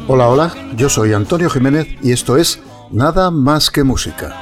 Hola, hola, yo soy Antonio Jiménez y esto es Nada Más que Música.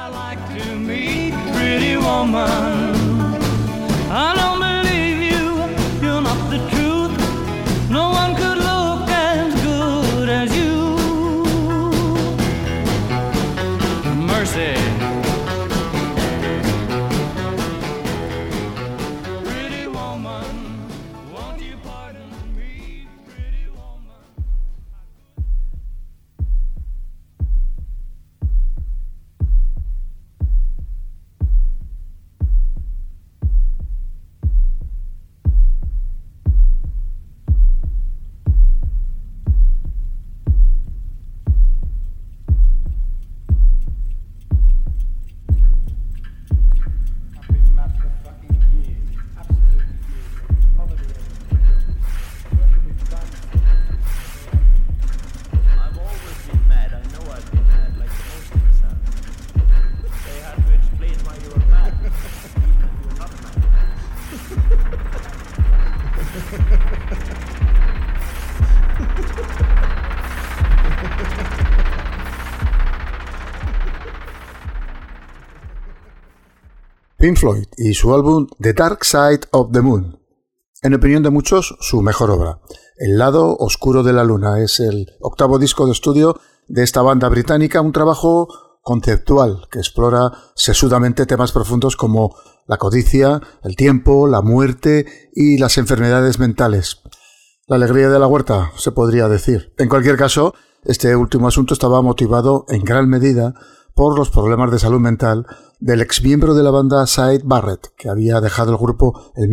Pink Floyd y su álbum The Dark Side of the Moon. En opinión de muchos, su mejor obra. El lado oscuro de la luna es el octavo disco de estudio de esta banda británica, un trabajo conceptual que explora sesudamente temas profundos como la codicia, el tiempo, la muerte y las enfermedades mentales. La alegría de la huerta, se podría decir. En cualquier caso, este último asunto estaba motivado en gran medida por los problemas de salud mental del exmiembro de la banda Syd Barrett, que había dejado el grupo en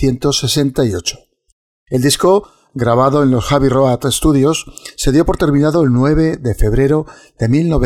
1968. El disco, grabado en los Abbey Road Studios, se dio por terminado el 9 de febrero de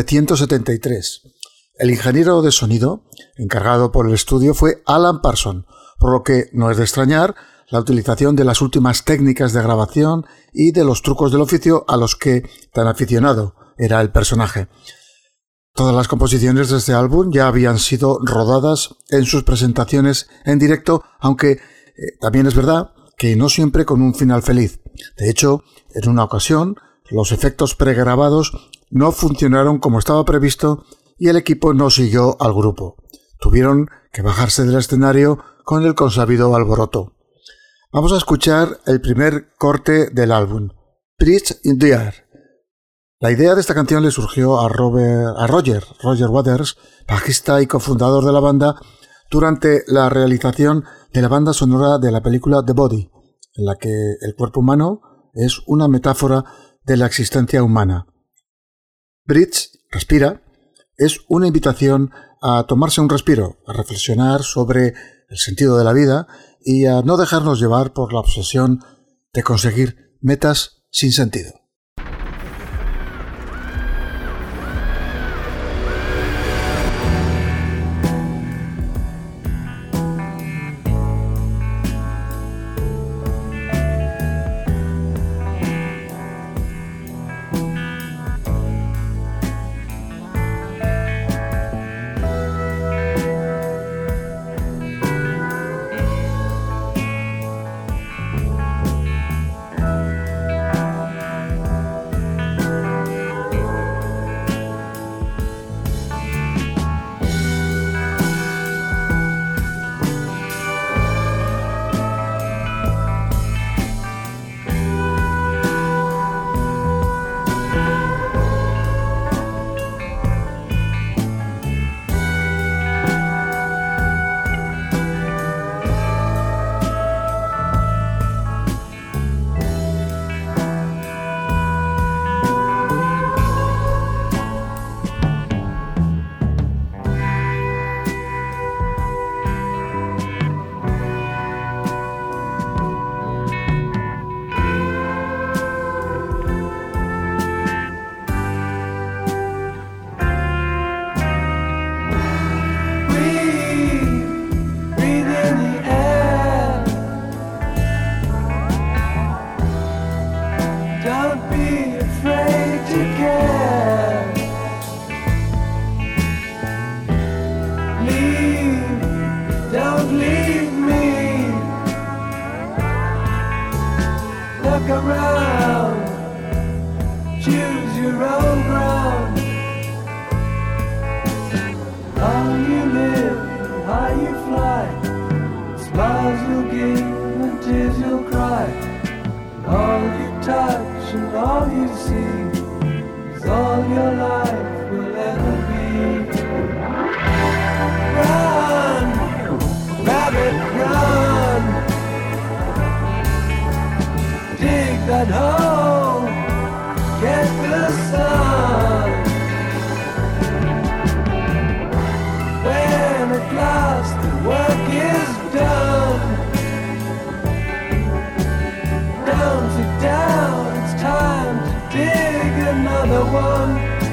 1973. El ingeniero de sonido, encargado por el estudio, fue Alan Parsons, por lo que no es de extrañar la utilización de las últimas técnicas de grabación y de los trucos del oficio a los que tan aficionado era el personaje. Todas las composiciones de este álbum ya habían sido rodadas en sus presentaciones en directo, aunque también es verdad que no siempre con un final feliz. De hecho, en una ocasión, los efectos pregrabados no funcionaron como estaba previsto y el equipo no siguió al grupo. Tuvieron que bajarse del escenario con el consabido alboroto. Vamos a escuchar el primer corte del álbum, Bridge in the Air. La idea de esta canción le surgió a Roger Waters, bajista y cofundador de la banda, durante la realización de la banda sonora de la película The Body, en la que el cuerpo humano es una metáfora de la existencia humana. Bridge, respira, es una invitación a tomarse un respiro, a reflexionar sobre el sentido de la vida y a no dejarnos llevar por la obsesión de conseguir metas sin sentido. Look around, choose touch and all you see is all your life will ever be. Run, rabbit, run. Dig that hole, get the sun. When at last the work is done, down to down, it's time to dig another one.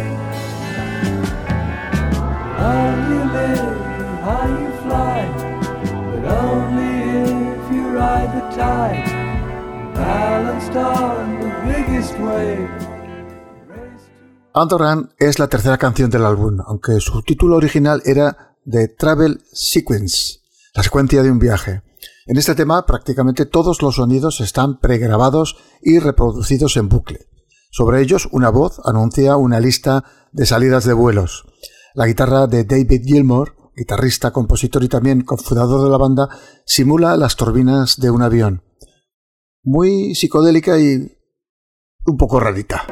How you live, how you fly, but only if you ride the tide, balanced on the biggest wave. Underrun es la tercera canción del álbum, aunque su título original era The Travel Sequence, la secuencia de un viaje. En este tema prácticamente todos los sonidos están pregrabados y reproducidos en bucle. Sobre ellos una voz anuncia una lista de salidas de vuelos. La guitarra de David Gilmour, guitarrista, compositor y también cofundador de la banda, simula las turbinas de un avión. Muy psicodélica y un poco rarita.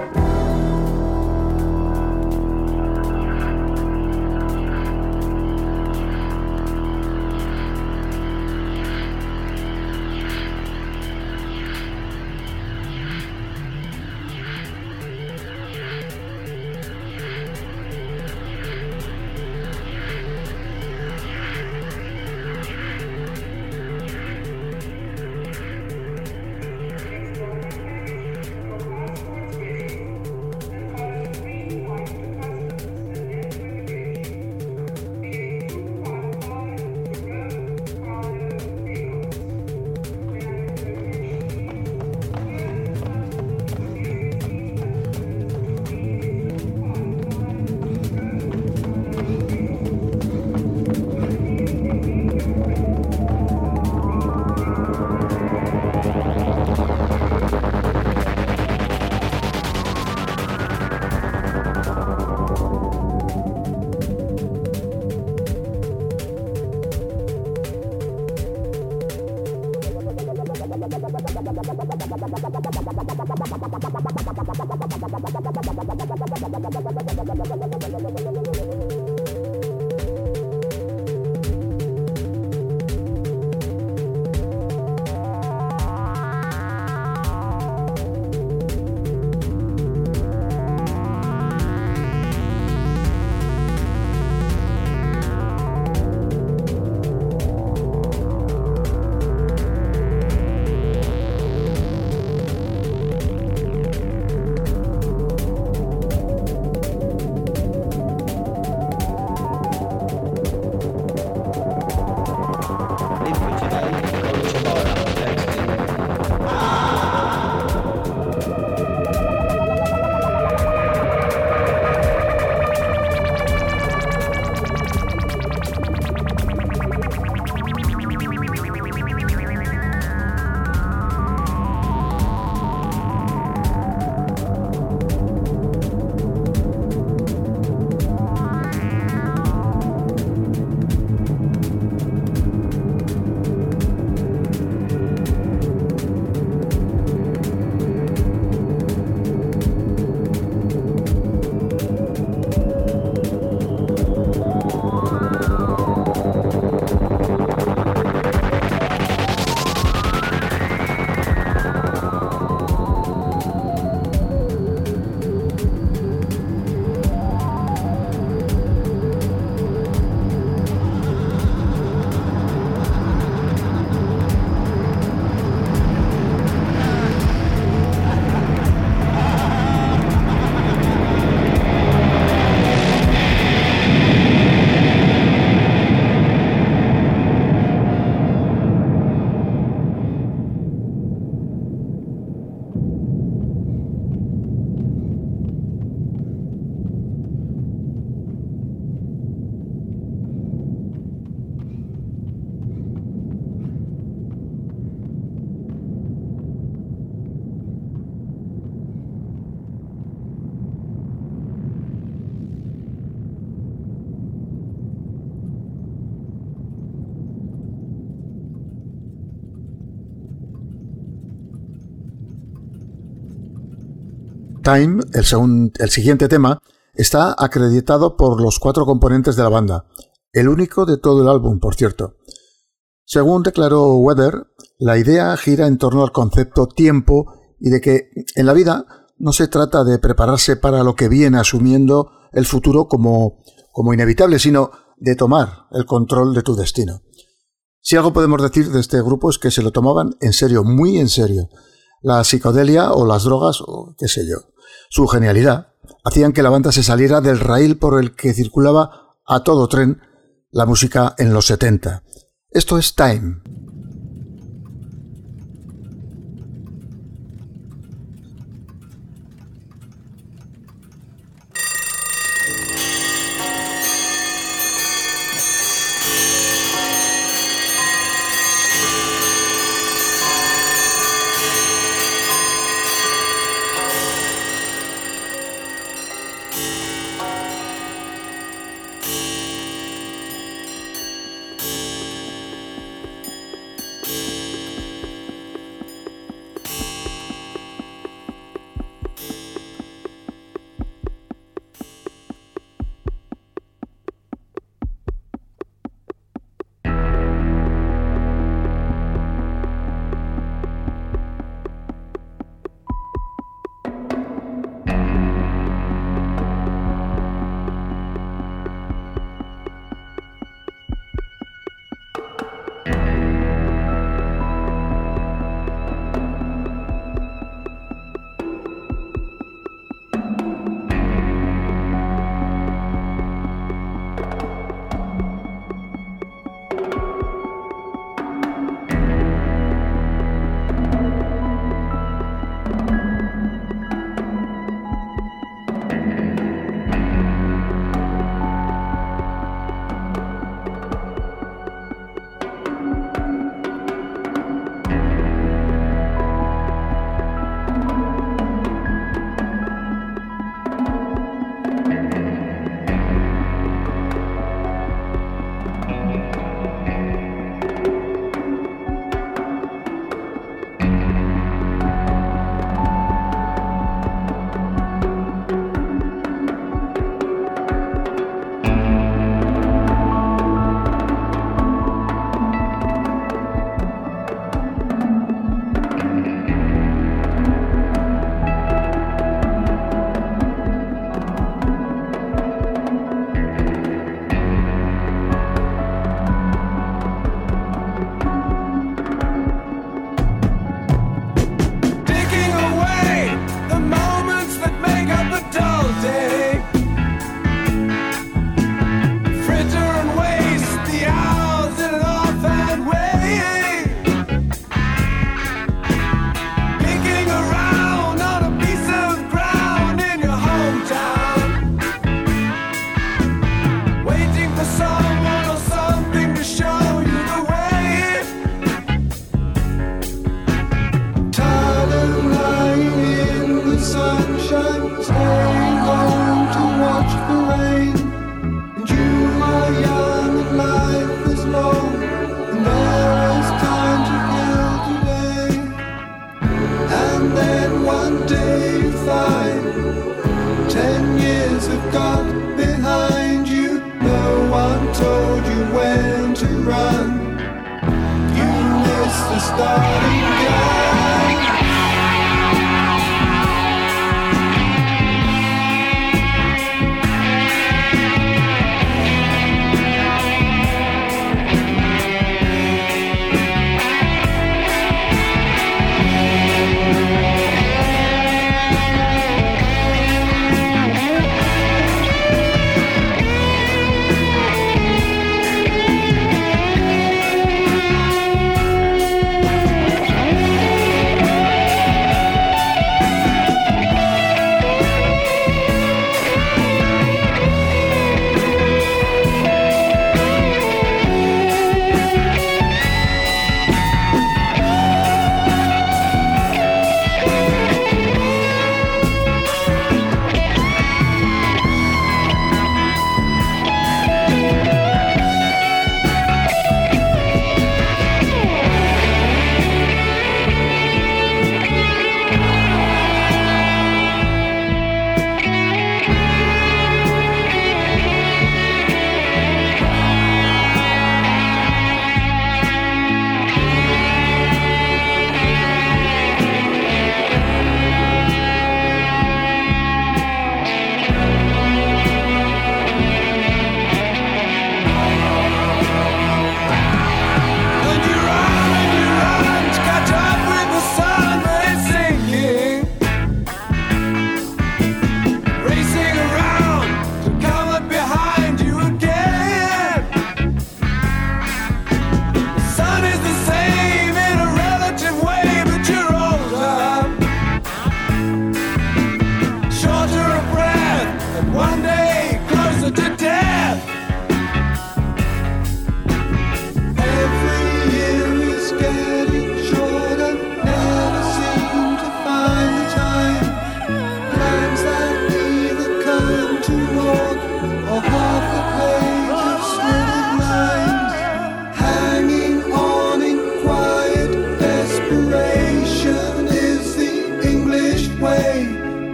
Time, el siguiente tema, está acreditado por los 4 componentes de la banda, el único de todo el álbum, por cierto. Según declaró Weather, la idea gira en torno al concepto tiempo y de que en la vida no se trata de prepararse para lo que viene asumiendo el futuro como inevitable, sino de tomar el control de tu destino. Si algo podemos decir de este grupo es que se lo tomaban en serio, muy en serio. La psicodelia o las drogas o qué sé yo, su genialidad, hacían que la banda se saliera del raíl por el que circulaba a todo tren la música en los 70. Esto es Time.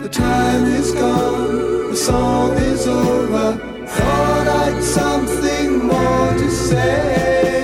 The time is gone, the song is over. Thought I'd something more to say.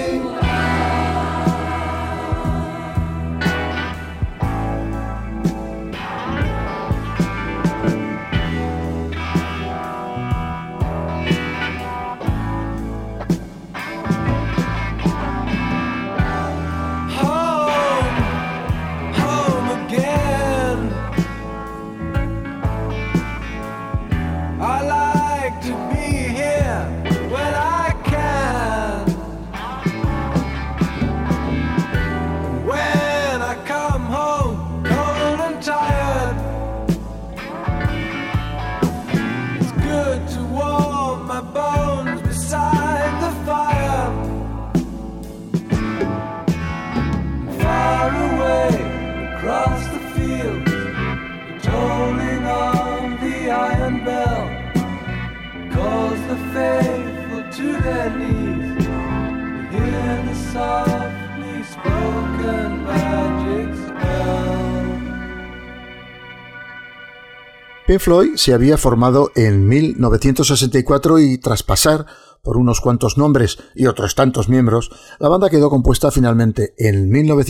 Pink Floyd se había formado en 1964 y tras pasar por unos cuantos nombres y otros tantos miembros, la banda quedó compuesta finalmente en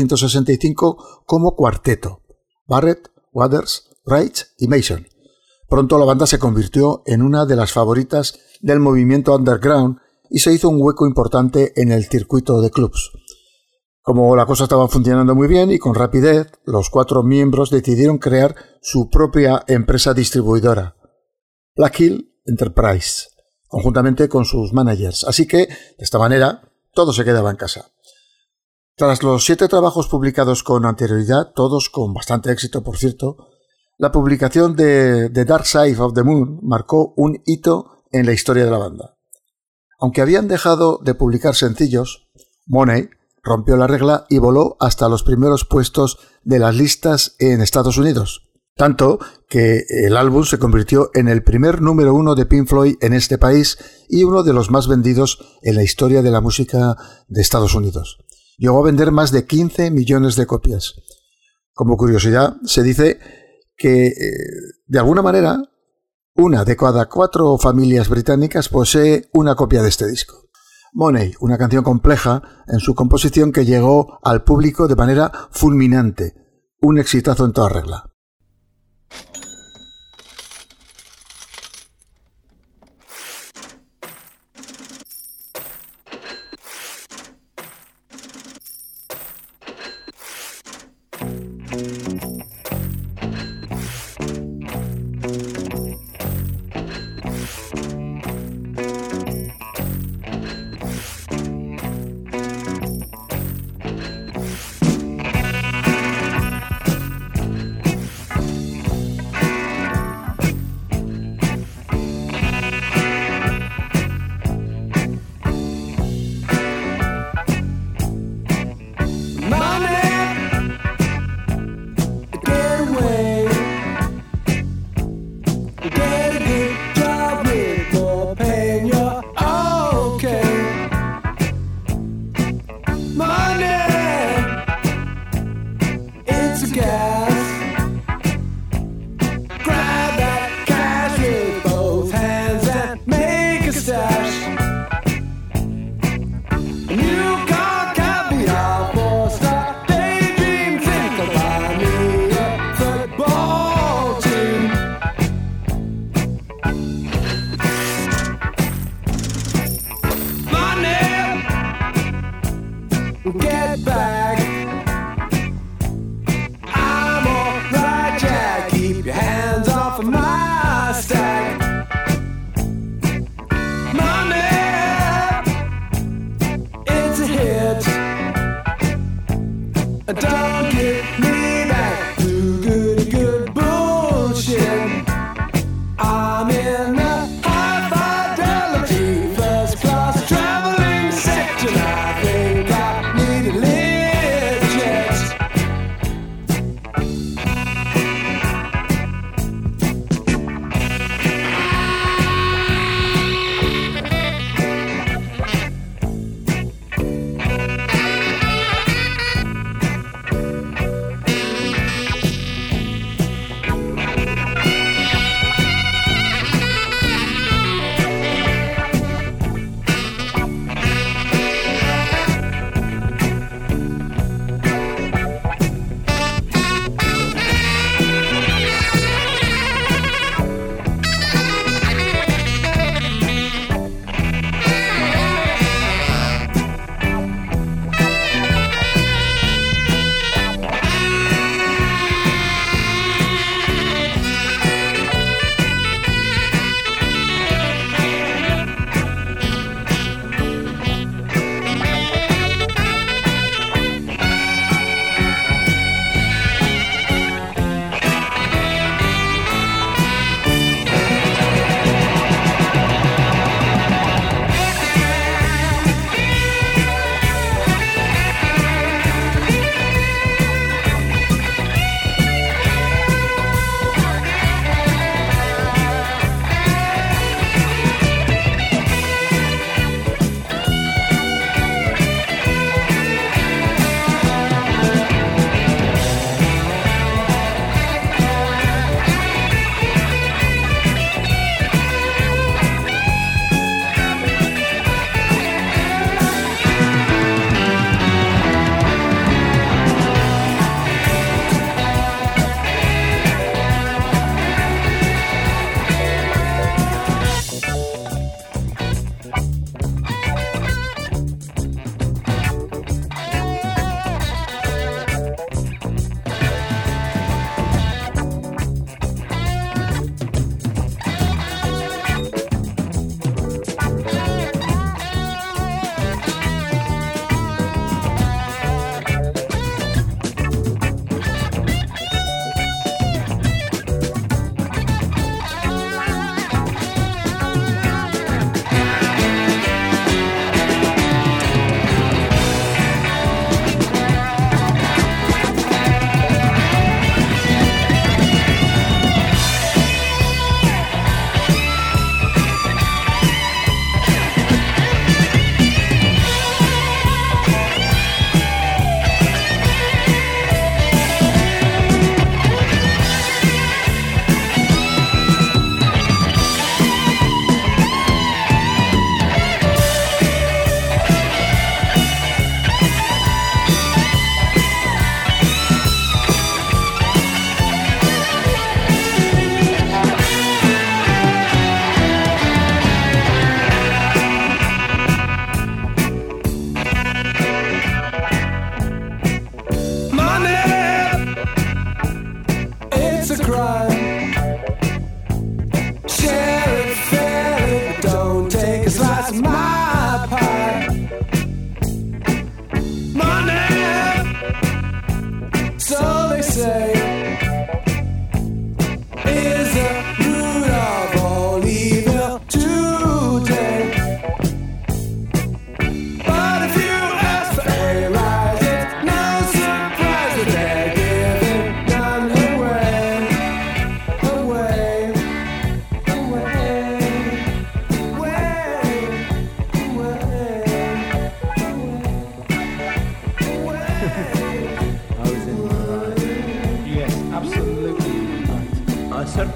1965 como cuarteto: Barrett, Waters, Wright y Mason. Pronto la banda se convirtió en una de las favoritas del movimiento underground y se hizo un hueco importante en el circuito de clubs. Como la cosa estaba funcionando muy bien y con rapidez, los 4 miembros decidieron crear su propia empresa distribuidora, Black Hill Enterprise, conjuntamente con sus managers. Así que, de esta manera, todo se quedaba en casa. Tras los 7 trabajos publicados con anterioridad, todos con bastante éxito, por cierto, la publicación de The Dark Side of the Moon marcó un hito en la historia de la banda. Aunque habían dejado de publicar sencillos, Money rompió la regla y voló hasta los primeros puestos de las listas en Estados Unidos. Tanto que el álbum se convirtió en el primer número 1 de Pink Floyd en este país y uno de los más vendidos en la historia de la música de Estados Unidos. Llegó a vender más de 15 millones de copias. Como curiosidad, se dice que, de alguna manera, una de cada 4 familias británicas posee una copia de este disco. Money, una canción compleja en su composición que llegó al público de manera fulminante, un exitazo en toda regla.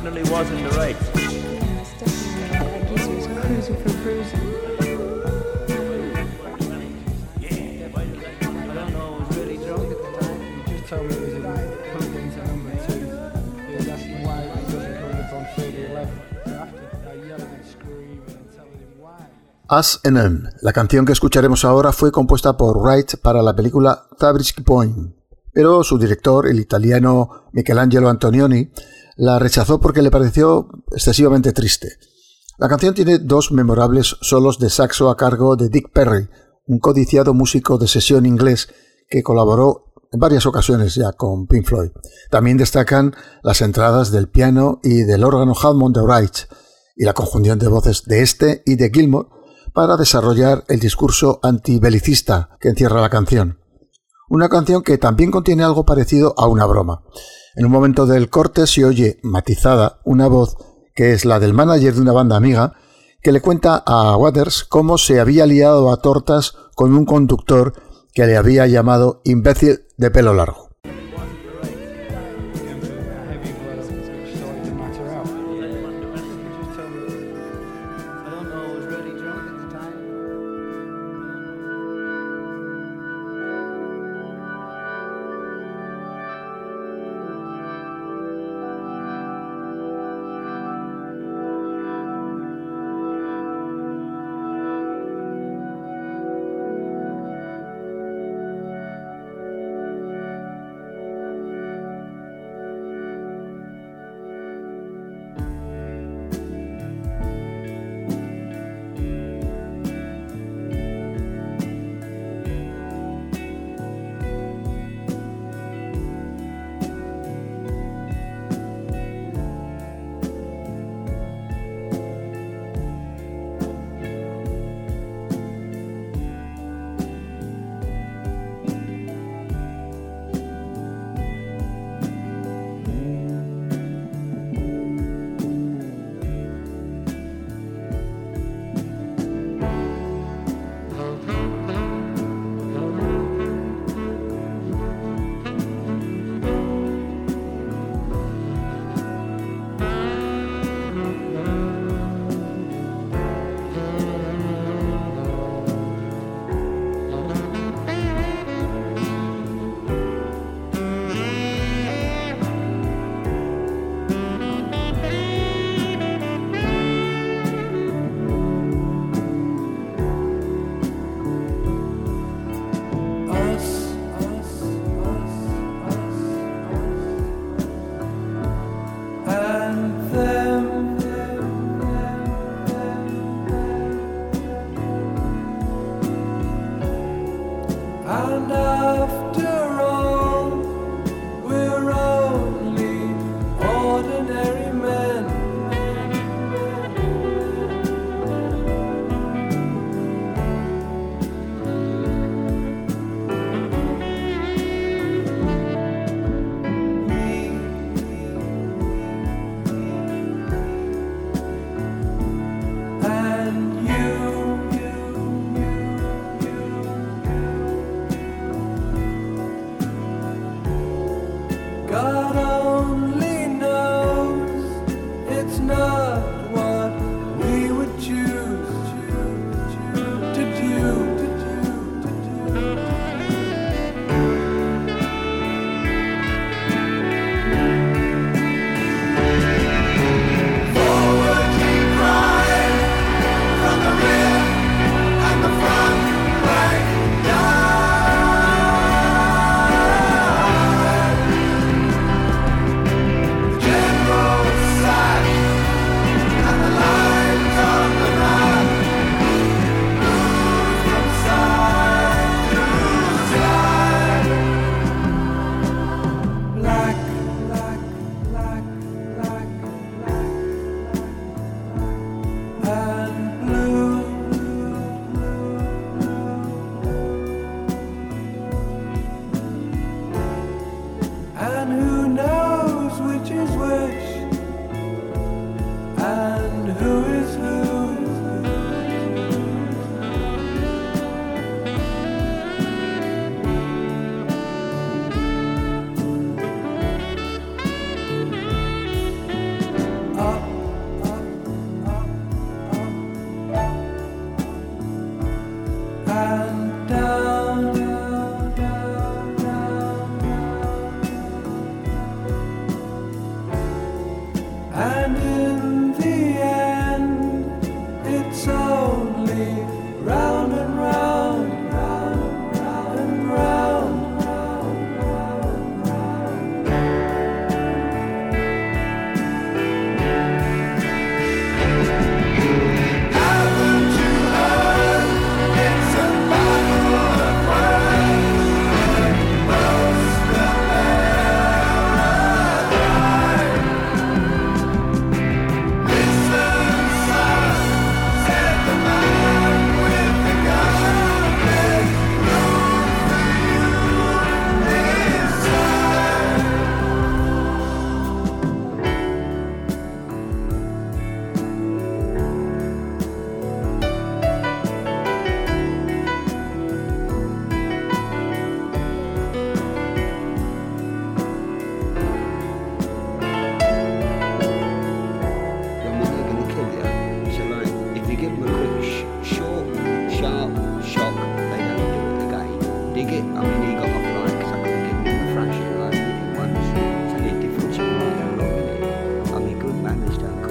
definitely wasn't the right. Yeah, it's definitely right. That geezer was cruising for bruising. Yeah, but I don't know, I was really drunk at the time. He just told me it was a pulled into number 2. He was asking why he wasn't coming up on field 11. So after yelling and screaming and telling him why. Us and Them, la canción que escucharemos ahora, fue compuesta por Wright para la película Zabriskie Point, pero su director, el italiano Michelangelo Antonioni, la rechazó porque le pareció excesivamente triste. La canción tiene 2 memorables solos de saxo a cargo de Dick Perry, un codiciado músico de sesión inglés que colaboró en varias ocasiones ya con Pink Floyd. También destacan las entradas del piano y del órgano Hammond de Wright y la conjunción de voces de este y de Gilmour para desarrollar el discurso antibelicista que encierra la canción. Una canción que también contiene algo parecido a una broma. En un momento del corte se oye matizada una voz que es la del manager de una banda amiga que le cuenta a Waters cómo se había liado a tortas con un conductor que le había llamado imbécil de pelo largo.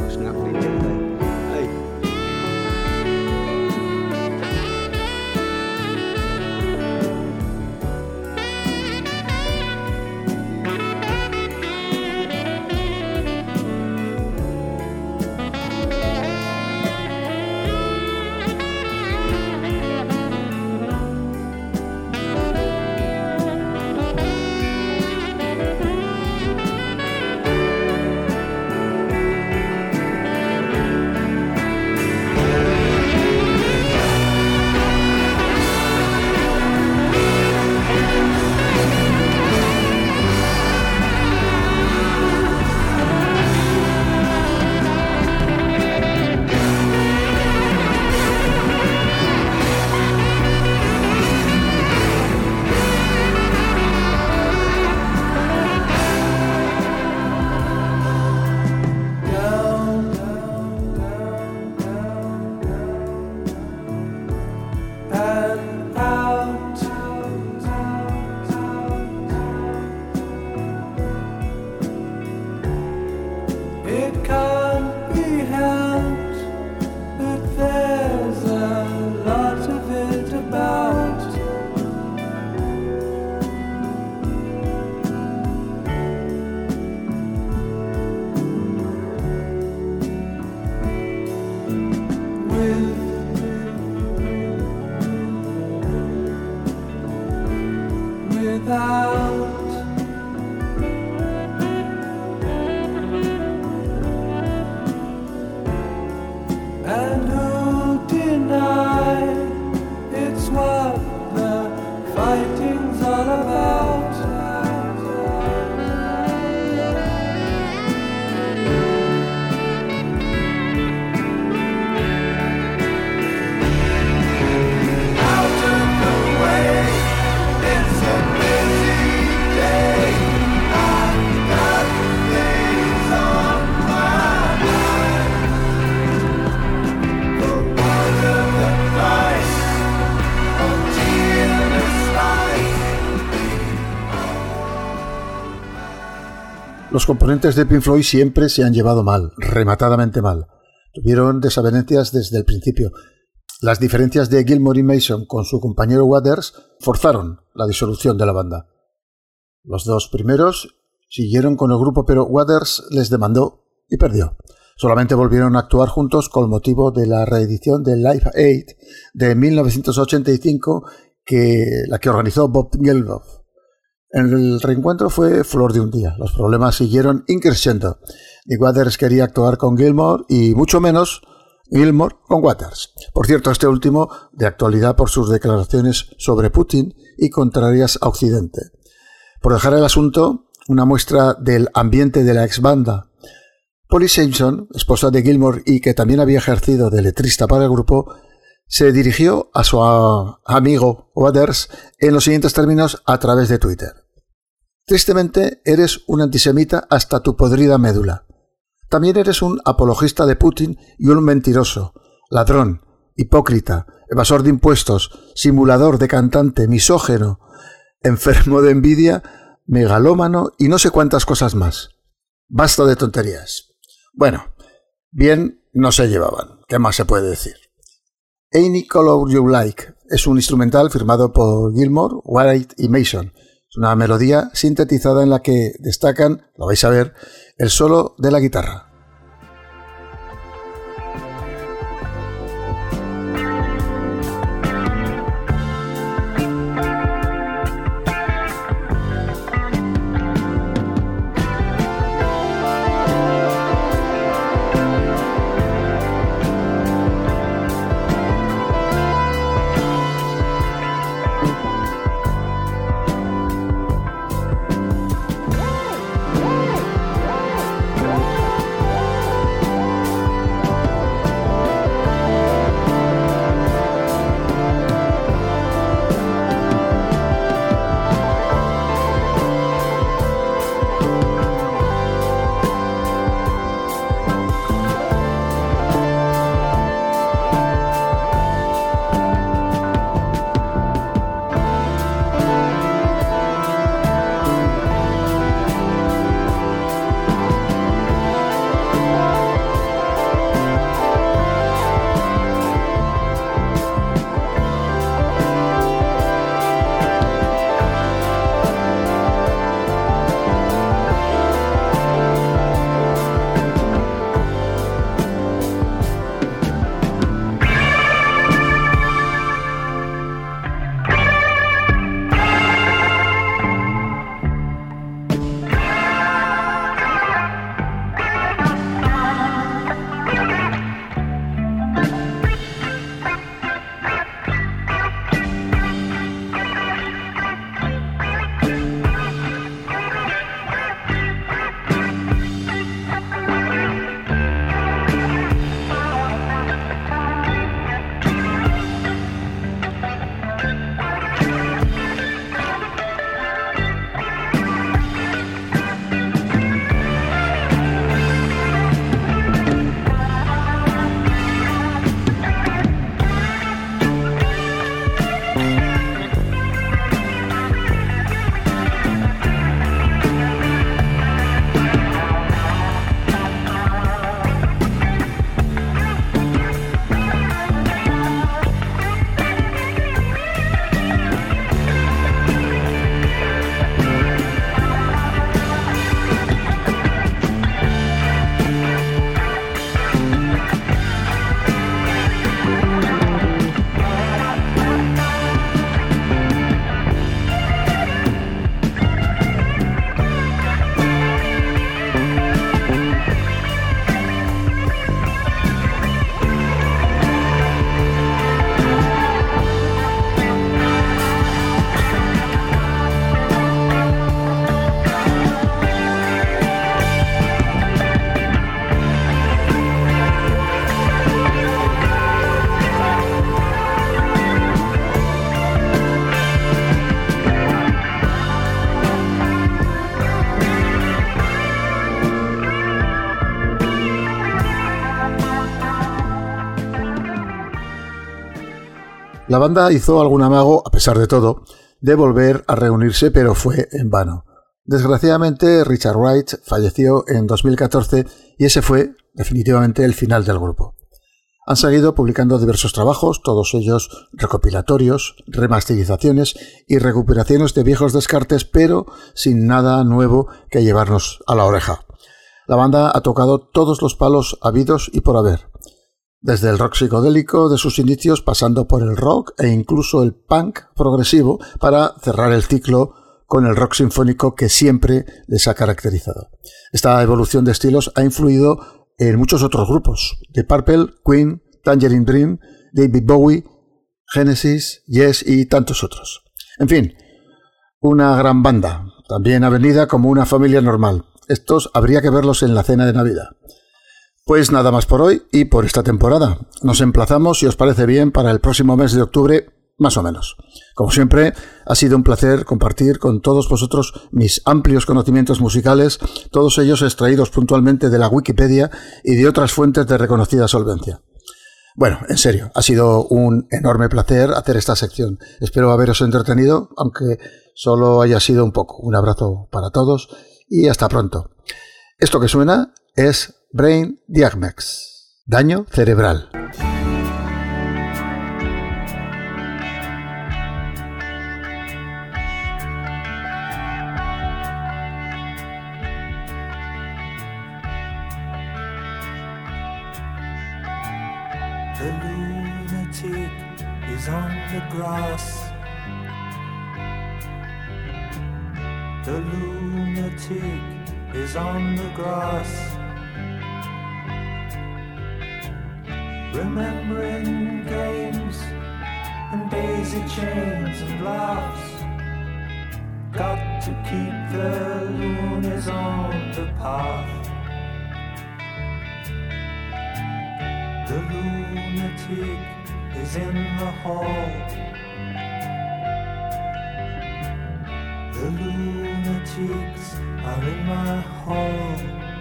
snappily, didn't they? Hey. And who deny it's what the fighting's all about? Out of the way, it's a busy day. I've got things on my mind. The word of the price of tearless life. Los componentes de Pink Floyd siempre se han llevado mal, rematadamente mal. Tuvieron desavenencias desde el principio. Las diferencias de Gilmour y Mason con su compañero Waters forzaron la disolución de la banda. Los dos primeros siguieron con el grupo, pero Waters les demandó y perdió. Solamente volvieron a actuar juntos con motivo de la reedición de Live Aid de 1985, la que organizó Bob Geldof. El reencuentro fue flor de un día. Los problemas siguieron increciendo. Y Waters quería actuar con Gilmour y mucho menos Gilmour con Waters. Por cierto, este último de actualidad por sus declaraciones sobre Putin y contrarias a Occidente. Por dejar el asunto, una muestra del ambiente de la ex banda. Polly Simpson, esposa de Gilmour y que también había ejercido de letrista para el grupo, se dirigió a su amigo Waters en los siguientes términos a través de Twitter. Tristemente, eres un antisemita hasta tu podrida médula. También eres un apologista de Putin y un mentiroso, ladrón, hipócrita, evasor de impuestos, simulador de cantante, misógeno, enfermo de envidia, megalómano y no sé cuántas cosas más. Basta de tonterías. Bueno, bien no se llevaban. ¿Qué más se puede decir? Any Color You Like es un instrumental firmado por Gilmour, White y Mason. Es una melodía sintetizada en la que destacan, lo vais a ver, el solo de la guitarra. La banda hizo algún amago, a pesar de todo, de volver a reunirse, pero fue en vano. Desgraciadamente, Richard Wright falleció en 2014 y ese fue definitivamente el final del grupo. Han seguido publicando diversos trabajos, todos ellos recopilatorios, remasterizaciones y recuperaciones de viejos descartes, pero sin nada nuevo que llevarnos a la oreja. La banda ha tocado todos los palos habidos y por haber, desde el rock psicodélico de sus inicios, pasando por el rock e incluso el punk progresivo, para cerrar el ciclo con el rock sinfónico que siempre les ha caracterizado. Esta evolución de estilos ha influido en muchos otros grupos: The Purple, Queen, Tangerine Dream, David Bowie, Genesis, Yes y tantos otros. En fin, una gran banda, también avenida como una familia normal. Estos habría que verlos en la cena de Navidad. Pues nada más por hoy y por esta temporada. Nos emplazamos, si os parece bien, para el próximo mes de octubre, más o menos. Como siempre, ha sido un placer compartir con todos vosotros mis amplios conocimientos musicales, todos ellos extraídos puntualmente de la Wikipedia y de otras fuentes de reconocida solvencia. Bueno, en serio, ha sido un enorme placer hacer esta sección. Espero haberos entretenido, aunque solo haya sido un poco. Un abrazo para todos y hasta pronto. Esto que suena es Brain Damage, daño cerebral. The lunatic is on the grass. The lunatic is on the grass. Remembering games and daisy chains and laughs. Got to keep the loonies on the path. The lunatic is in the hall. The lunatics are in my hall.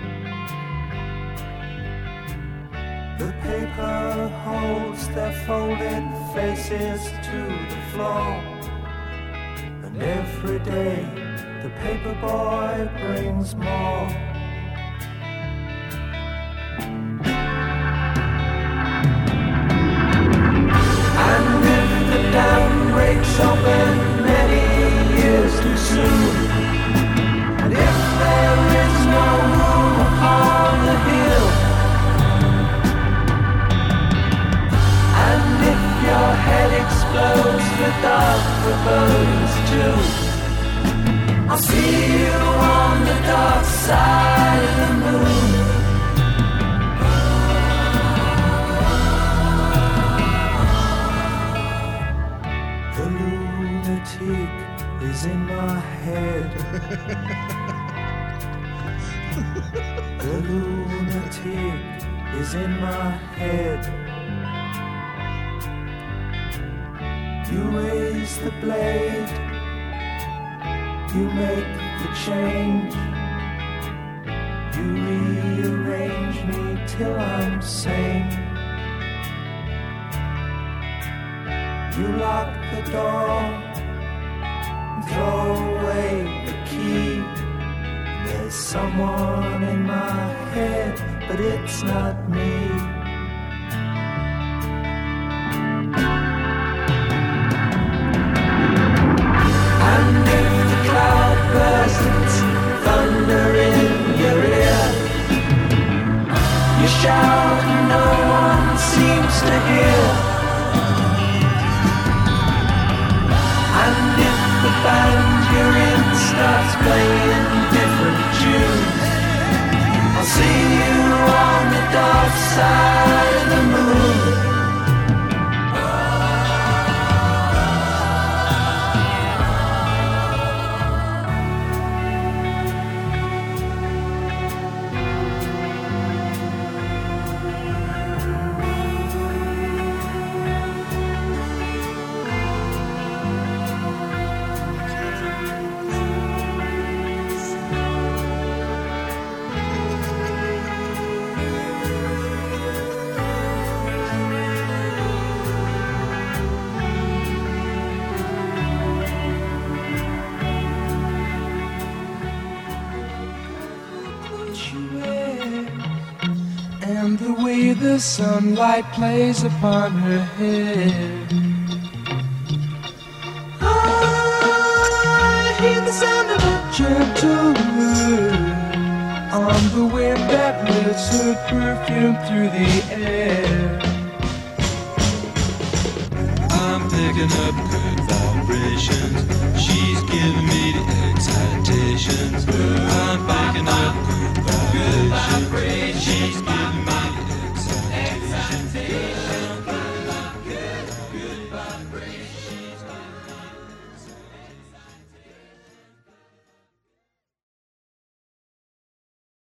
The paper holds their folded faces to the floor. And every day the paper boy brings more. Dam breaks open many years too soon. And if there is no room upon the hill, and if your head explodes with dark forebodings too, I'll see you on the dark side of the moon. Is in my head. The lunatic is in my head. You raise the blade, you make the change, you rearrange me till I'm sane. You lock the door, throw away the key. There's someone in my head, but it's not me. And if the cloud bursts, thunder in your ear, you shout and no one seems to hear. And if the band you're in starts playing different tunes, I'll see you on the dark side of the moon. and the way the sunlight plays upon her hair. I hear the sound of a gentle word on the wind that lifts her perfume through the air. I'm picking up good vibrations. She's giving me the excitations. I'm picking up good vibrations. She's giving me the